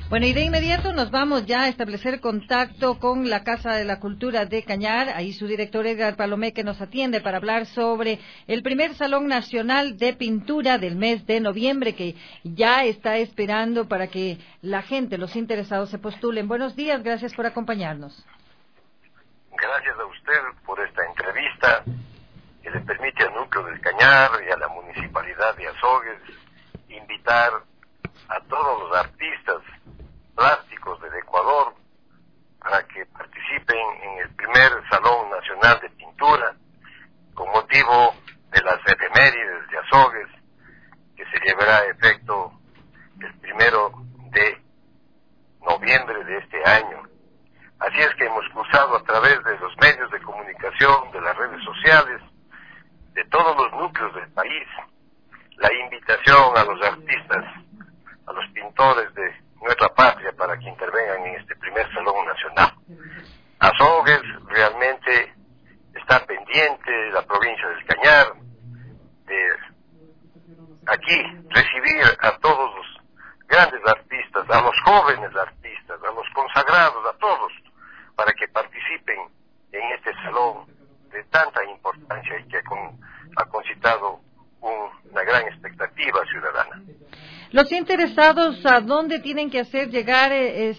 Bueno, y de inmediato nos vamos ya a establecer contacto con la Casa de la Cultura de Cañar. Ahí su director Edgar Palomeque nos atiende para hablar sobre el primer Salón Nacional de Pintura del mes de noviembre, que ya está esperando para que la gente, los interesados, se postulen. Buenos días, gracias por acompañarnos. Gracias a usted por esta entrevista que le permite al Núcleo del Cañar y a la Municipalidad de Azogues invitar a todos los artistas plásticos del Ecuador para que participen en el primer Salón Nacional de Pintura con motivo de las efemérides de Azogues, que se llevará a efecto el 1 de noviembre de este año. Así es que hemos cruzado a través de los medios de comunicación, de las redes sociales, de todos los núcleos del país, la invitación a los artistas, a los pintores de nuestra patria para que intervengan en este primer Salón Nacional. Azogues realmente está pendiente de la provincia del Cañar, de aquí recibir a todos los grandes artistas, a los jóvenes artistas, a los consagrados, a todos, para que participen en este salón de tanta importancia y que ha concitado una gran expectativa ciudadana. Los interesados, ¿a dónde tienen que hacer llegar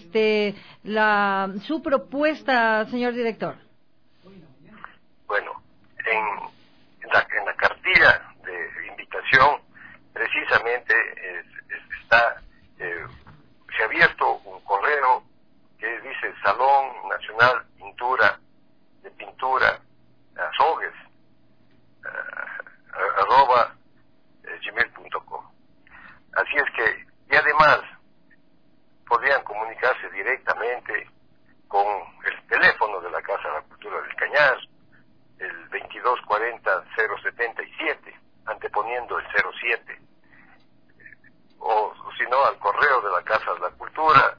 su propuesta, señor director? Bueno, en la cartilla de invitación, precisamente se ha abierto un correo que dice Salón Nacional de Pintura Azogues @gmail.com. Así es que, y además, podrían comunicarse directamente con el teléfono de la Casa de la Cultura del Cañar, el 2240-077, anteponiendo el 07, o si no, al correo de la Casa de la Cultura,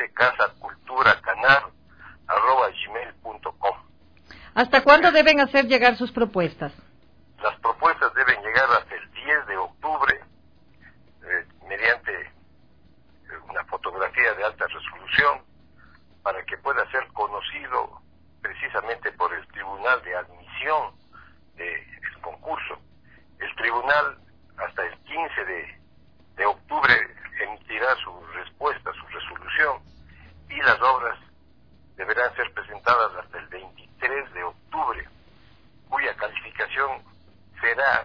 casaculturacanar@gmail.com. ¿Hasta cuándo deben hacer llegar sus propuestas? Las propuestas deben llegar hasta el 10 de octubre, mediante una fotografía de alta resolución, para que pueda ser conocido precisamente por el Tribunal de Admisión del concurso. El tribunal hasta el 15 de octubre emitirá su respuesta, su resolución, y las obras deberán ser presentadas hasta el 23 de octubre, cuya calificación será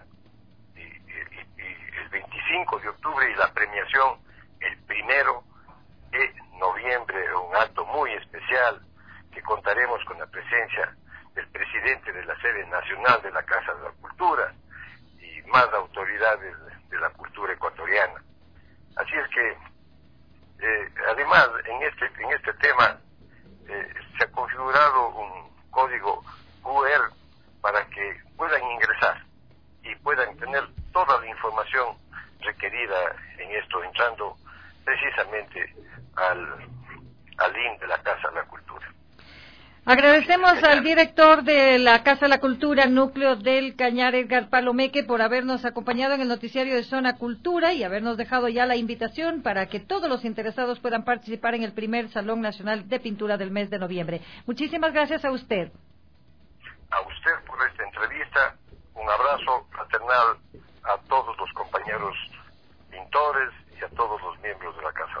el 25 de octubre y la premiación el 1 de noviembre, un acto muy especial que contaremos con la presencia del presidente de la sede nacional de la Casa de la Cultura y más autoridades de la cultura ecuatoriana. Así es que, además, en este tema se ha configurado un código QR para que puedan ingresar y puedan tener toda la información requerida en esto, entrando precisamente al link de la Casa de la Cultura. Agradecemos al director de la Casa de la Cultura, Núcleo del Cañar, Edgar Palomeque, por habernos acompañado en el noticiario de Zona Cultura y habernos dejado ya la invitación para que todos los interesados puedan participar en el primer Salón Nacional de Pintura del mes de noviembre. Muchísimas gracias a usted. A usted por esta entrevista, un abrazo fraternal a todos los compañeros pintores y a todos los miembros de la Casa.